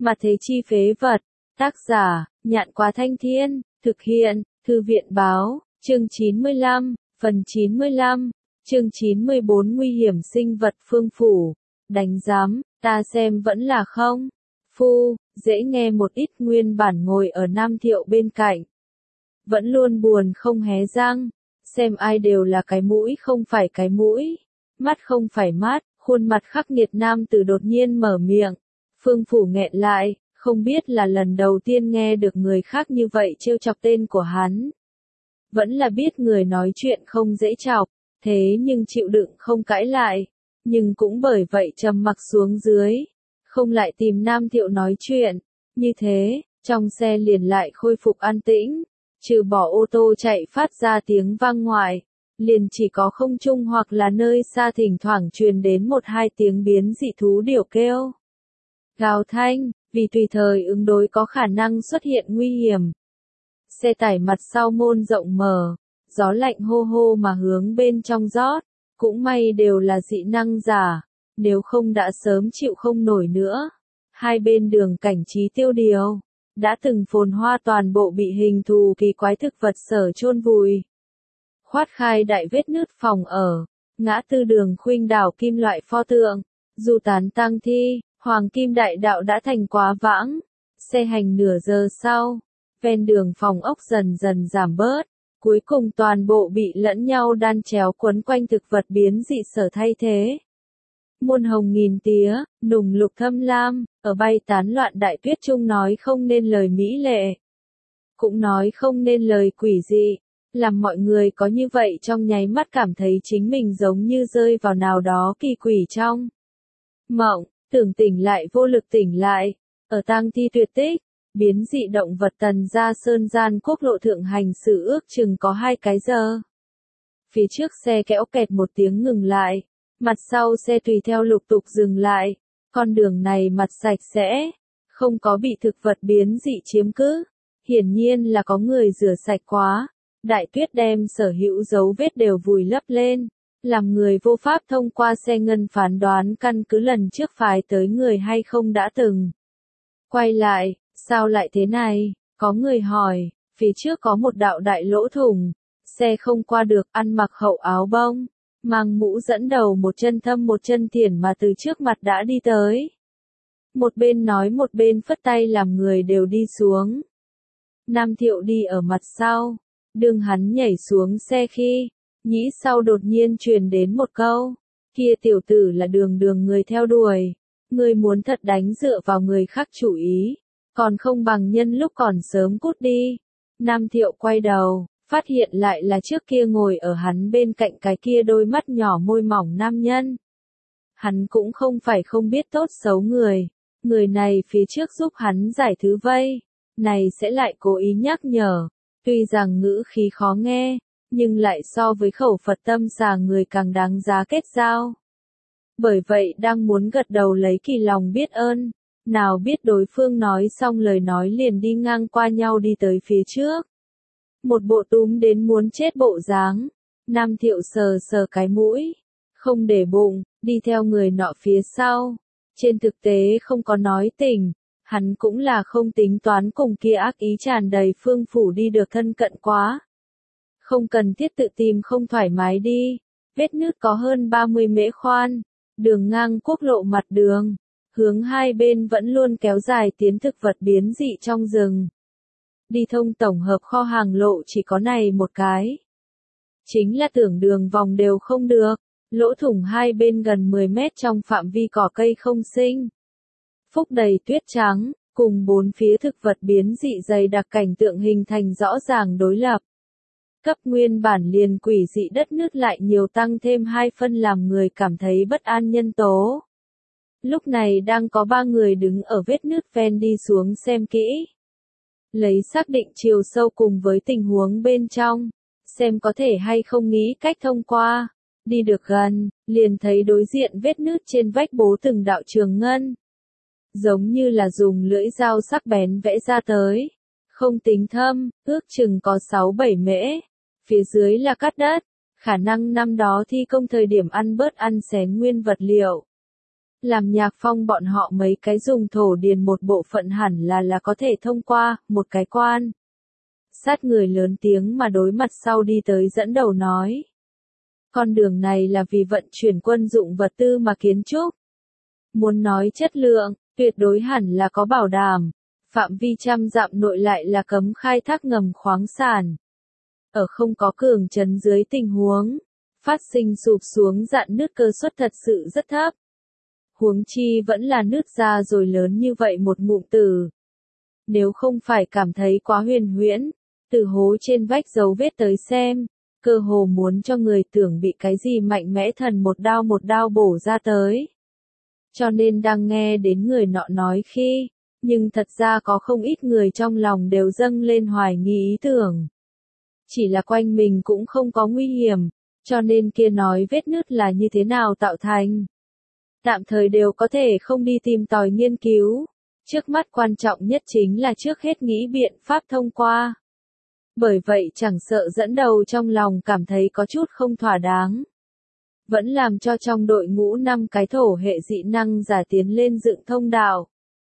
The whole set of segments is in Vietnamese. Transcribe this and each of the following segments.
Mà thế chi phế vật. Tác giả, Nhạn Quá Thanh Thiên, thực hiện, Thư viện báo, chương 95, phần 95, chương 94 nguy hiểm sinh vật phương phủ, đánh giám, ta xem vẫn là không. Phu, dễ nghe một ít. Nguyên bản ngồi ở Nam Thiệu bên cạnh. Vẫn luôn buồn không hé răng, xem ai đều là cái mũi không phải cái mũi, mắt không phải mắt, khuôn mặt khắc nghiệt nam tử đột nhiên mở miệng. Phương phủ nghẹn lại, không biết là lần đầu tiên nghe được người khác như vậy trêu chọc tên của hắn. Vẫn là biết người nói chuyện không dễ chọc, thế nhưng chịu đựng không cãi lại, nhưng cũng bởi vậy trầm mặc xuống dưới, không lại tìm Nam Thiệu nói chuyện. Như thế, trong xe liền lại khôi phục an tĩnh, trừ bỏ ô tô chạy phát ra tiếng vang ngoài, liền chỉ có không trung hoặc là nơi xa thỉnh thoảng truyền đến một hai tiếng biến dị thú điểu kêu. Gào thanh, vì tùy thời ứng đối có khả năng xuất hiện nguy hiểm. Xe tải mặt sau môn rộng mở, gió lạnh hô hô mà hướng bên trong rót, cũng may đều là dị năng giả, nếu không đã sớm chịu không nổi nữa. Hai bên đường cảnh trí tiêu điều, đã từng phồn hoa toàn bộ bị hình thù kỳ quái thực vật sở chôn vùi. Khoát khai đại vết nứt phòng ở, ngã tư đường khuynh đảo kim loại pho tượng, du tán tang thi, hoàng kim đại đạo đã thành quá vãng. Xe hành nửa giờ sau, ven đường phòng ốc dần dần giảm bớt, cuối cùng toàn bộ bị lẫn nhau đan chéo quấn quanh thực vật biến dị sở thay thế. Muôn hồng nghìn tía, nùng lục thâm lam, ở bay tán loạn đại tuyết trung nói không nên lời mỹ lệ, cũng nói không nên lời quỷ dị, làm mọi người có như vậy trong nháy mắt cảm thấy chính mình giống như rơi vào nào đó kỳ quỷ trong mộng, tưởng tỉnh lại vô lực tỉnh lại, ở tang thi tuyệt tích, biến dị động vật Tần Gia Sơn gian quốc lộ thượng hành xử ước chừng có 2 cái giờ. Phía trước xe kéo kẹt một tiếng ngừng lại, mặt sau xe tùy theo lục tục dừng lại, con đường này mặt sạch sẽ, không có bị thực vật biến dị chiếm cứ, hiển nhiên là có người rửa sạch quá, đại tuyết đem sở hữu dấu vết đều vùi lấp lên, làm người vô pháp thông qua xe ngân phán đoán căn cứ lần trước phái tới người hay không đã từng. Quay lại, sao lại thế này, có người hỏi, phía trước có một đạo đại lỗ thủng, xe không qua được, ăn mặc hậu áo bông, mang mũ dẫn đầu một chân thâm một chân thiển mà từ trước mặt đã đi tới. Một bên nói một bên phất tay làm người đều đi xuống. Nam Thiệu đi ở mặt sau, đương hắn nhảy xuống xe khi, nhĩ sau đột nhiên truyền đến một câu, kia tiểu tử là đường đường người theo đuổi, người muốn thật đánh dựa vào người khác chủ ý, còn không bằng nhân lúc còn sớm cút đi. Nam Thiệu quay đầu, phát hiện lại là trước kia ngồi ở hắn bên cạnh cái kia đôi mắt nhỏ môi mỏng nam nhân. Hắn cũng không phải không biết tốt xấu người này phía trước giúp hắn giải thứ vây, này sẽ lại cố ý nhắc nhở, tuy rằng ngữ khí khó nghe, nhưng lại so với khẩu Phật tâm xà người càng đáng giá kết giao. Bởi vậy đang muốn gật đầu lấy kỳ lòng biết ơn, nào biết đối phương nói xong lời nói liền đi ngang qua nhau đi tới phía trước. Một bộ túm đến muốn chết bộ dáng, Nam Thiệu sờ sờ cái mũi, không để bụng, đi theo người nọ phía sau. Trên thực tế không có nói tình, hắn cũng là không tính toán cùng kia ác ý tràn đầy phương phủ đi được thân cận quá. Không cần thiết tự tìm không thoải mái đi, vết nứt có hơn 30 mễ khoan, đường ngang quốc lộ mặt đường, hướng hai bên vẫn luôn kéo dài tiến thực vật biến dị trong rừng. Đi thông tổng hợp kho hàng lộ chỉ có này một cái. Chính là tưởng đường vòng đều không được, lỗ thủng hai bên gần 10 mét trong phạm vi cỏ cây không sinh. Phúc đầy tuyết trắng, cùng bốn phía thực vật biến dị dày đặc cảnh tượng hình thành rõ ràng đối lập. Cấp nguyên bản liền quỷ dị đất nứt lại nhiều tăng thêm 2 phân làm người cảm thấy bất an nhân tố. Lúc này đang có 3 người đứng ở vết nứt ven đi xuống xem kỹ. Lấy xác định chiều sâu cùng với tình huống bên trong, xem có thể hay không nghĩ cách thông qua. Đi được gần, liền thấy đối diện vết nứt trên vách bố từng đạo trường ngân. Giống như là dùng lưỡi dao sắc bén vẽ ra tới. Không tính thâm, ước chừng có 6-7 mễ. Phía dưới là cát đất, khả năng năm đó thi công thời điểm ăn bớt ăn xén nguyên vật liệu. Làm Nhạc Phong bọn họ mấy cái dùng thổ điền một bộ phận hẳn là có thể thông qua, một cái quan. Sát người lớn tiếng mà đối mặt sau đi tới dẫn đầu nói. Con đường này là vì vận chuyển quân dụng vật tư mà kiến trúc. Muốn nói chất lượng, tuyệt đối hẳn là có bảo đảm. Phạm vi trăm dặm nội lại là cấm khai thác ngầm khoáng sản. Ở không có cường trấn dưới tình huống, phát sinh sụp xuống dạn nứt cơ suất thật sự rất thấp. Huống chi vẫn là nứt ra rồi lớn như vậy một ngụm từ. Nếu không phải cảm thấy quá huyền huyễn, từ hố trên vách dấu vết tới xem, cơ hồ muốn cho người tưởng bị cái gì mạnh mẽ thần một đao bổ ra tới. Cho nên đang nghe đến người nọ nói khi, nhưng thật ra có không ít người trong lòng đều dâng lên hoài nghi ý tưởng. Chỉ là quanh mình cũng không có nguy hiểm, cho nên kia nói vết nứt là như thế nào tạo thành. Tạm thời đều có thể không đi tìm tòi nghiên cứu. Trước mắt quan trọng nhất chính là trước hết nghĩ biện pháp thông qua. Bởi vậy chẳng sợ dẫn đầu trong lòng cảm thấy có chút không thỏa đáng. Vẫn làm cho trong đội ngũ 5 cái thổ hệ dị năng giả tiến lên dựng thông đạo.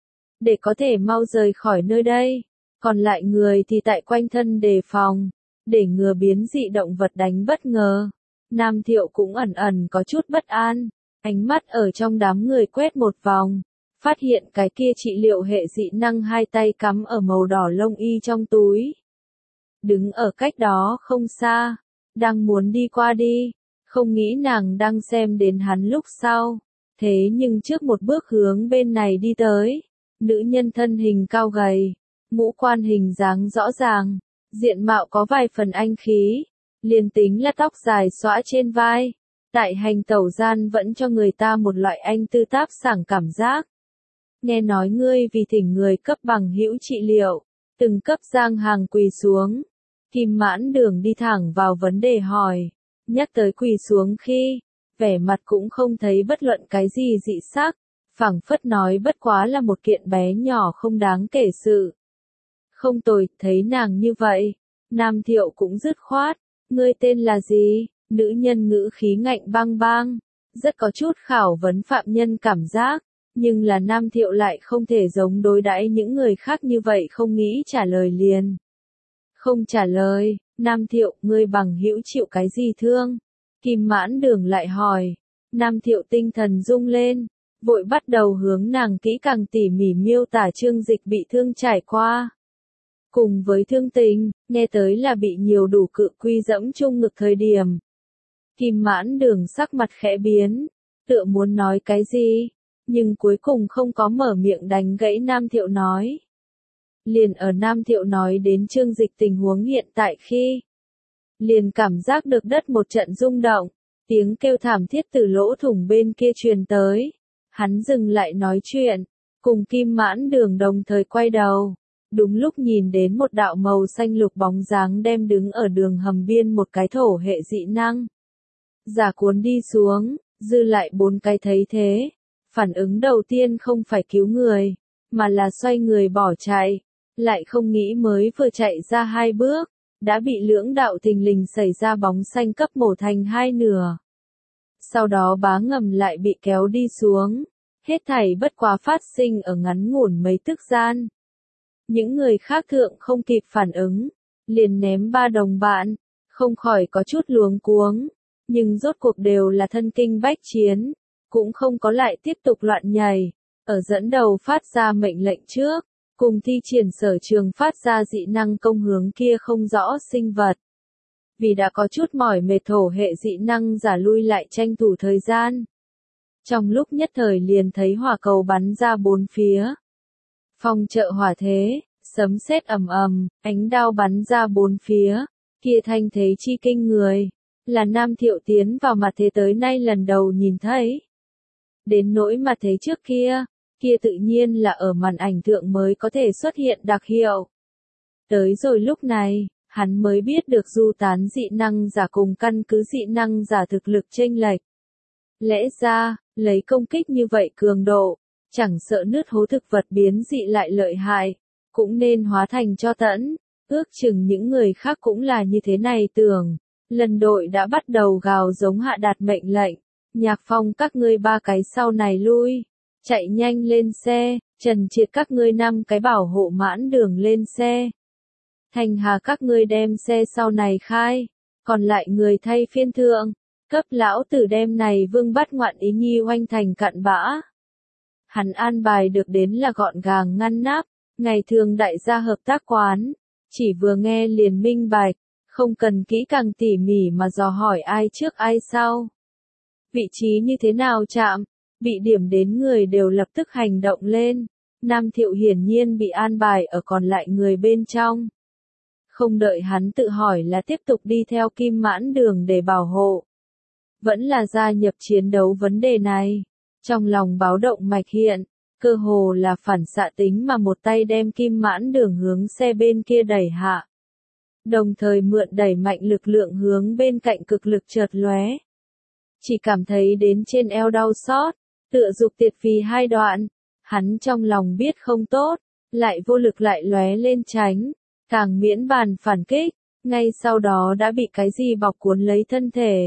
Để có thể mau rời khỏi nơi đây. Còn lại người thì tại quanh thân đề phòng. Để ngừa biến dị động vật đánh bất ngờ. Nam Thiệu cũng ẩn ẩn có chút bất an. Ánh mắt ở trong đám người quét một vòng. Phát hiện cái kia trị liệu hệ dị năng hai tay cắm ở màu đỏ lông y trong túi. Đứng ở cách đó không xa. Đang muốn đi qua đi. Không nghĩ nàng đang xem đến hắn lúc sau. Thế nhưng trước một bước hướng bên này đi tới. Nữ nhân thân hình cao gầy. Ngũ quan hình dáng rõ ràng. Diện mạo có vài phần anh khí. Liền tính là tóc dài xõa trên vai. Tại hành tẩu gian vẫn cho người ta một loại anh tư táp sảng cảm giác. Nghe nói ngươi vì thỉnh người cấp bằng hữu trị liệu. Từng cấp giang hàng quỳ xuống. Kim Mãn Đường đi thẳng vào vấn đề hỏi. Nhắc tới quỳ xuống khi, vẻ mặt cũng không thấy bất luận cái gì dị sắc, phảng phất nói bất quá là một kiện bé nhỏ không đáng kể sự. Không tồi, thấy nàng như vậy, Nam Thiệu cũng dứt khoát, ngươi tên là gì? Nữ nhân ngữ khí ngạnh bang bang, rất có chút khảo vấn phạm nhân cảm giác, nhưng là Nam Thiệu lại không thể giống đối đãi những người khác như vậy không nghĩ trả lời liền. Không trả lời, Nam Thiệu, ngươi bằng hữu chịu cái gì thương? Kim Mãn Đường lại hỏi. Nam Thiệu tinh thần rung lên, vội bắt đầu hướng nàng kỹ càng tỉ mỉ miêu tả Trương Dịch bị thương trải qua. Cùng với thương tình, nghe tới là bị nhiều đủ cự quy dẫm chung ngực thời điểm. Kim Mãn Đường sắc mặt khẽ biến, tựa muốn nói cái gì, nhưng cuối cùng không có mở miệng đánh gãy Nam Thiệu nói. Liền ở Nam Thiệu nói đến Trương Dịch tình huống hiện tại khi, liền cảm giác được đất một trận rung động, tiếng kêu thảm thiết từ lỗ thủng bên kia truyền tới. Hắn dừng lại nói chuyện, cùng Kim Mãn Đường đồng thời quay đầu. Đúng lúc nhìn đến một đạo màu xanh lục bóng dáng đem đứng ở đường hầm biên một cái thổ hệ dị năng. Giả cuốn đi xuống, dư lại 4 cái thấy thế. Phản ứng đầu tiên không phải cứu người, mà là xoay người bỏ chạy. Lại không nghĩ mới vừa chạy ra 2 bước, đã bị lưỡng đạo thình lình xảy ra bóng xanh cấp mổ thành 2 nửa. Sau đó bá ngầm lại bị kéo đi xuống, hết thảy bất quá phát sinh ở ngắn ngủn mấy tức gian. Những người khác thượng không kịp phản ứng, liền ném 3 đồng bạn, không khỏi có chút luống cuống, nhưng rốt cuộc đều là thân kinh bách chiến, cũng không có lại tiếp tục loạn nhảy, ở dẫn đầu phát ra mệnh lệnh trước. Cùng thi triển sở trường phát ra dị năng công hướng kia không rõ sinh vật. Vì đã có chút mỏi mệt thổ hệ dị năng giả lui lại tranh thủ thời gian. Trong lúc nhất thời liền thấy hỏa cầu bắn ra 4 phía. Phong trợ hỏa thế, sấm sét ầm ầm, ánh đao bắn ra 4 phía. Kia thanh thế chi kinh người, là Nam Thiệu tiến vào mặt thế tới nay lần đầu nhìn thấy. Đến nỗi mặt thế trước kia tự nhiên là ở màn ảnh thượng mới có thể xuất hiện đặc hiệu. Tới rồi lúc này, hắn mới biết được du tán dị năng giả cùng căn cứ dị năng giả thực lực chênh lệch. Lẽ ra, lấy công kích như vậy cường độ, chẳng sợ nứt hố thực vật biến dị lại lợi hại, cũng nên hóa thành cho tẫn. Ước chừng những người khác cũng là như thế này tưởng. Lần đội đã bắt đầu gào giống hạ đạt mệnh lệnh, Nhạc Phong các ngươi 3 cái sau này lui. Chạy nhanh lên xe, Trần Triệt các ngươi 5 cái bảo hộ mãn đường lên xe. Thành Hà các ngươi đem xe sau này khai, còn lại người thay phiên thượng, cấp lão tử đem này vương bắt ngoạn ý nhi oanh thành cặn bã. Hắn an bài được đến là gọn gàng ngăn nắp, ngày thường đại gia hợp tác quán, chỉ vừa nghe liền minh bạch, không cần kỹ càng tỉ mỉ mà dò hỏi ai trước ai sau. Vị trí như thế nào chạm, bị điểm đến người đều lập tức hành động lên. Nam Thiệu hiển nhiên bị an bài ở còn lại người bên trong. Không đợi hắn tự hỏi là tiếp tục đi theo Kim Mãn Đường để bảo hộ. Vẫn là gia nhập chiến đấu vấn đề này. Trong lòng báo động mạch hiện, cơ hồ là phản xạ tính mà một tay đem Kim Mãn Đường hướng xe bên kia đẩy hạ. Đồng thời mượn đẩy mạnh lực lượng hướng bên cạnh cực lực chợt lóe. Chỉ cảm thấy đến trên eo đau xót, tựa dục tiệt vì hai đoạn. Hắn trong lòng biết không tốt, lại vô lực lại lóe lên tránh, càng miễn bàn phản kích, ngay sau đó đã bị cái gì bọc cuốn lấy thân thể.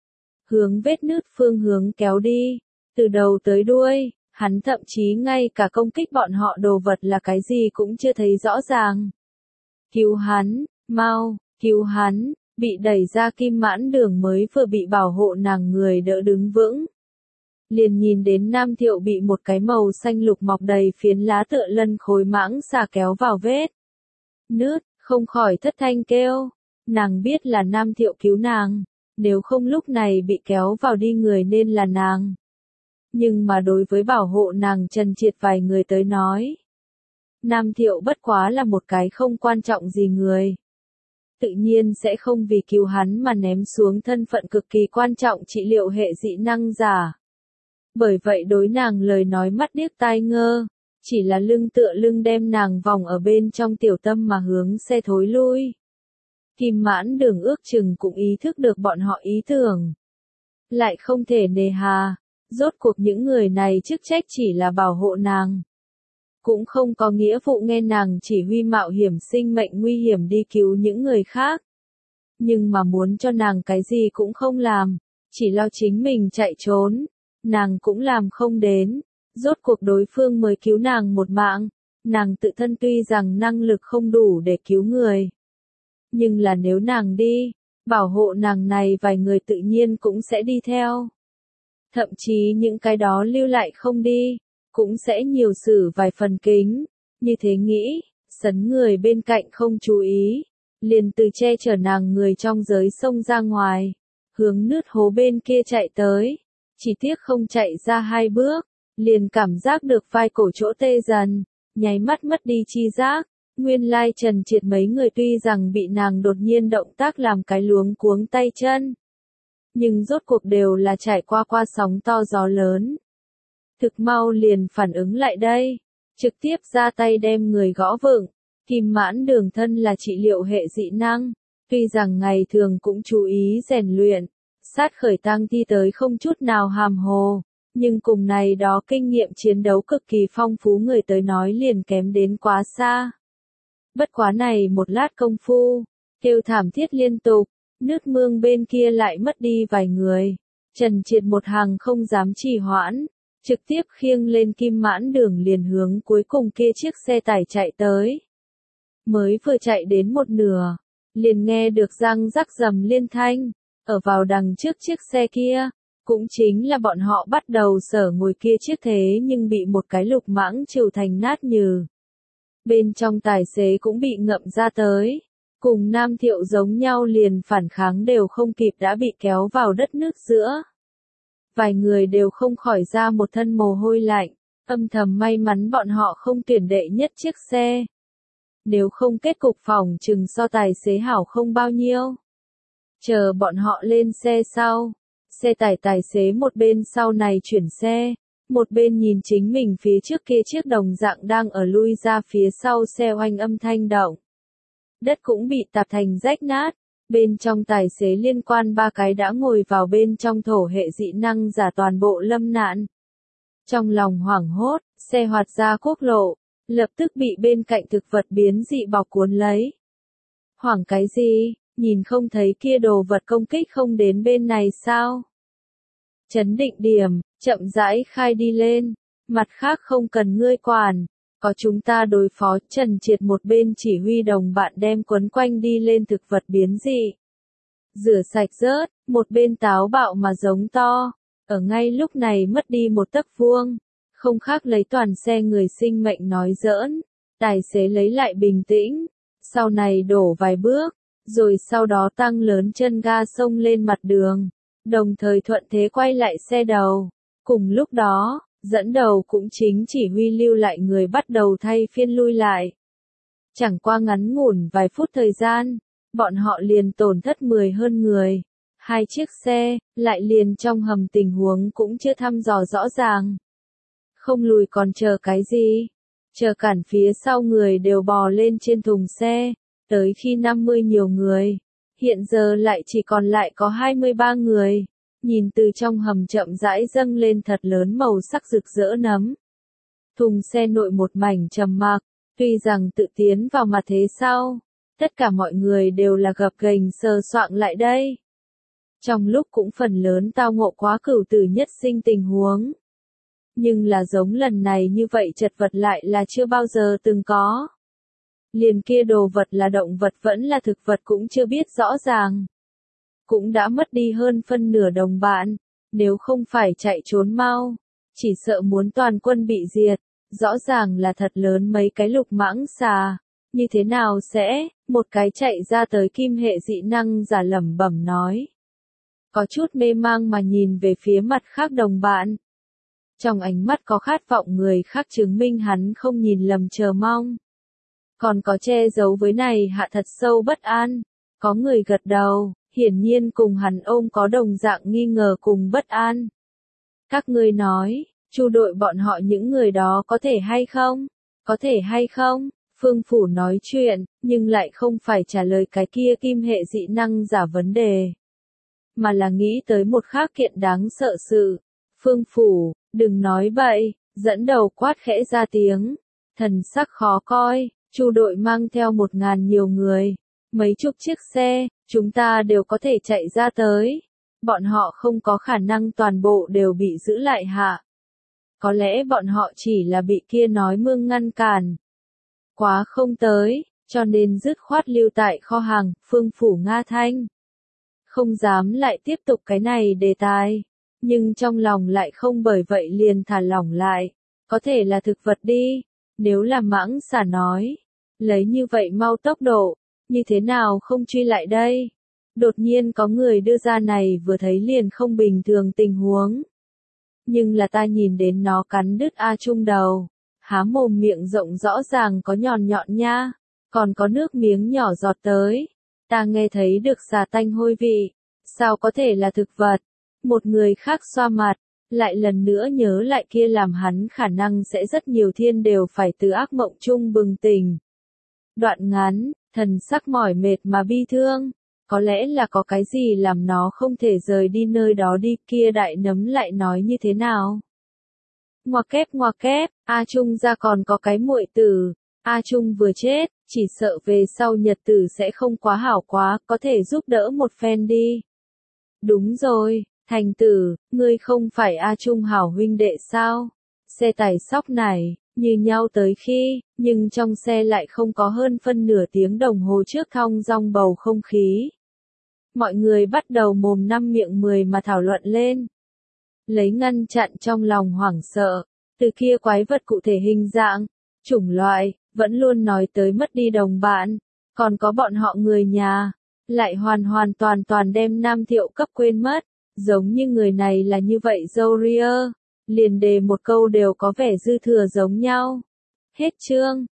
Hướng vết nứt phương hướng kéo đi, từ đầu tới đuôi, hắn thậm chí ngay cả công kích bọn họ đồ vật là cái gì cũng chưa thấy rõ ràng. Cứu hắn, mau, cứu hắn, bị đẩy ra Kim Mãn Đường mới vừa bị bảo hộ nàng người đỡ đứng vững. Liền nhìn đến Nam Thiệu bị một cái màu xanh lục mọc đầy phiến lá tựa lân khối mãng xà kéo vào vết nứt, không khỏi thất thanh kêu. Nàng biết là Nam Thiệu cứu nàng, nếu không lúc này bị kéo vào đi người nên là nàng. Nhưng mà đối với bảo hộ nàng Trần Triệt vài người tới nói, Nam Thiệu bất quá là một cái không quan trọng gì người. Tự nhiên sẽ không vì cứu hắn mà ném xuống thân phận cực kỳ quan trọng trị liệu hệ dị năng giả. Bởi vậy đối nàng lời nói mắt điếc tai ngơ, chỉ là lưng tựa lưng đem nàng vòng ở bên trong tiểu tâm mà hướng xe thối lui. Kim Mãn Đường ước chừng cũng ý thức được bọn họ ý tưởng. Lại không thể nề hà, rốt cuộc những người này chức trách chỉ là bảo hộ nàng. Cũng không có nghĩa vụ nghe nàng chỉ huy mạo hiểm sinh mệnh nguy hiểm đi cứu những người khác. Nhưng mà muốn cho nàng cái gì cũng không làm, chỉ lo chính mình chạy trốn. Nàng cũng làm không đến, rốt cuộc đối phương mới cứu nàng một mạng, nàng tự thân tuy rằng năng lực không đủ để cứu người. Nhưng là nếu nàng đi, bảo hộ nàng này vài người tự nhiên cũng sẽ đi theo. Thậm chí những cái đó lưu lại không đi, cũng sẽ nhiều xử vài phần kính, như thế nghĩ, sấn người bên cạnh không chú ý, liền từ che chở nàng người trong giới sông ra ngoài, hướng nứt hố bên kia chạy tới. Chỉ tiếc không chạy ra 2 bước, liền cảm giác được vai cổ chỗ tê dần, nháy mắt mất đi chi giác. Nguyên lai Trần Triệt mấy người tuy rằng bị nàng đột nhiên động tác làm cái luống cuống tay chân, nhưng rốt cuộc đều là trải qua sóng to gió lớn. Thực mau liền phản ứng lại đây, trực tiếp ra tay đem người gõ vựng. Kim Mãn Đường thân là trị liệu hệ dị năng, tuy rằng ngày thường cũng chú ý rèn luyện, sát khởi tang thi tới không chút nào hàm hồ, nhưng cùng này đó kinh nghiệm chiến đấu cực kỳ phong phú người tới nói liền kém đến quá xa. Bất quá này một lát công phu, kêu thảm thiết liên tục, nước mương bên kia lại mất đi vài người. Trần Triệt một hàng không dám trì hoãn, trực tiếp khiêng lên Kim Mãn Đường liền hướng cuối cùng kia chiếc xe tải chạy tới. Mới vừa chạy đến một nửa, liền nghe được răng rắc rầm liên thanh. Ở vào đằng trước chiếc xe kia, cũng chính là bọn họ bắt đầu sở ngồi kia chiếc thế nhưng bị một cái lục mãng trừ thành nát nhừ. Bên trong tài xế cũng bị ngậm ra tới, cùng Nam Thiệu giống nhau liền phản kháng đều không kịp đã bị kéo vào đất nước giữa. Vài người đều không khỏi ra một thân mồ hôi lạnh, âm thầm may mắn bọn họ không tuyển đệ nhất chiếc xe. Nếu không kết cục phòng chừng so tài xế hảo không bao nhiêu. Chờ bọn họ lên xe sau, xe tải tài xế một bên sau này chuyển xe, một bên nhìn chính mình phía trước kia chiếc đồng dạng đang ở lui ra phía sau xe oanh âm thanh động. Đất cũng bị tạp thành rách nát, bên trong tài xế liên quan 3 cái đã ngồi vào bên trong thổ hệ dị năng giả toàn bộ lâm nạn. Trong lòng hoảng hốt, xe hoạt ra quốc lộ, lập tức bị bên cạnh thực vật biến dị bọc cuốn lấy. Hoảng cái gì? Nhìn không thấy kia đồ vật công kích không đến bên này sao? Trấn định điểm, chậm rãi khai đi lên. Mặt khác không cần ngươi quản. Có chúng ta đối phó. Trần Triệt một bên chỉ huy đồng bạn đem quấn quanh đi lên thực vật biến dị. Rửa sạch rớt, một bên táo bạo mà giống to. Ở ngay lúc này mất đi một tấc vuông. Không khác lấy toàn xe người sinh mệnh nói giỡn. Tài xế lấy lại bình tĩnh. Sau này đổ vài bước. Rồi sau đó tăng lớn chân ga xông lên mặt đường. Đồng thời thuận thế quay lại xe đầu. Cùng lúc đó, dẫn đầu cũng chính chỉ huy lưu lại người bắt đầu thay phiên lui lại. Chẳng qua ngắn ngủn vài phút thời gian, bọn họ liền tổn thất 10 hơn người. 2 chiếc xe, lại liền trong hầm tình huống cũng chưa thăm dò rõ ràng. Không lùi còn chờ cái gì? Chờ cản phía sau người đều bò lên trên thùng xe, tới khi 50 nhiều người. Hiện giờ lại chỉ còn lại có 23 người. Nhìn từ trong hầm chậm rãi dâng lên thật lớn màu sắc rực rỡ nấm. Thùng xe nội một mảnh trầm mặc, tuy rằng tự tiến vào mà thế sau, tất cả mọi người đều là gập ghềnh sờ soạng lại đây. Trong lúc cũng phần lớn tao ngộ quá cửu tử nhất sinh tình huống. Nhưng là giống lần này như vậy chật vật lại là chưa bao giờ từng có. Liền kia đồ vật là động vật vẫn là thực vật cũng chưa biết rõ ràng. Cũng đã mất đi hơn phân nửa đồng bạn, nếu không phải chạy trốn mau, chỉ sợ muốn toàn quân bị diệt, rõ ràng là thật lớn mấy cái lục mãng xà, như thế nào sẽ, một cái chạy ra tới kim hệ dị năng giả lẩm bẩm nói. Có chút mê mang mà nhìn về phía mặt khác đồng bạn. Trong ánh mắt có khát vọng người khác chứng minh hắn không nhìn lầm chờ mong. Còn có che giấu với này hạ thật sâu bất an, có người gật đầu. Hiển nhiên cùng hắn ôm có đồng dạng nghi ngờ cùng bất an. Các ngươi nói, Chu đội bọn họ những người đó có thể hay không? Có thể hay không? Phương Phủ nói chuyện, nhưng lại không phải trả lời cái kia kim hệ dị năng giả vấn đề. Mà là nghĩ tới một khác kiện đáng sợ sự. Phương Phủ, đừng nói bậy, dẫn đầu quát khẽ ra tiếng. Thần sắc khó coi, Chu đội mang theo 1000 nhiều người. Mấy chục chiếc xe, chúng ta đều có thể chạy ra tới. Bọn họ không có khả năng toàn bộ đều bị giữ lại hạ. Có lẽ bọn họ chỉ là bị kia nói mương ngăn cản. Quá không tới, cho nên dứt khoát lưu tại kho hàng, Phương Phủ Nga Thanh. Không dám lại tiếp tục cái này đề tài. Nhưng trong lòng lại không bởi vậy liền thả lỏng lại. Có thể là thực vật đi. Nếu là mãng xà nói. Lấy như vậy mau tốc độ. Như thế nào không truy lại đây? Đột nhiên có người đưa ra này vừa thấy liền không bình thường tình huống. Nhưng là ta nhìn đến nó cắn đứt A Trung đầu. Há mồm miệng rộng rõ ràng có nhọn nhọn nha. Còn có nước miếng nhỏ giọt tới. Ta nghe thấy được xà tanh hôi vị. Sao có thể là thực vật? Một người khác xoa mặt. Lại lần nữa nhớ lại kia làm hắn khả năng sẽ rất nhiều thiên đều phải từ ác mộng chung bừng tỉnh. Đoạn ngắn. Thần sắc mỏi mệt mà bi thương, có lẽ là có cái gì làm nó không thể rời đi nơi đó đi, kia đại nấm lại nói như thế nào? Ngoa kép, A Trung ra còn có cái muội tử, A Trung vừa chết, chỉ sợ về sau nhật tử sẽ không quá hảo quá, có thể giúp đỡ một phen đi. Đúng rồi, Thành tử, ngươi không phải A Trung hảo huynh đệ sao? Xe tải sóc này. Như nhau tới khi, nhưng trong xe lại không có hơn phân nửa tiếng đồng hồ trước thong dong bầu không khí. Mọi người bắt đầu mồm năm miệng 10 mà thảo luận lên. Lấy ngăn chặn trong lòng hoảng sợ, từ kia quái vật cụ thể hình dạng, chủng loại, vẫn luôn nói tới mất đi đồng bạn, còn có bọn họ người nhà, lại hoàn toàn đem Nam Thiệu cấp quên mất, giống như người này là như vậy Zoria. Liền đề một câu đều có vẻ dư thừa giống nhau. Hết chương.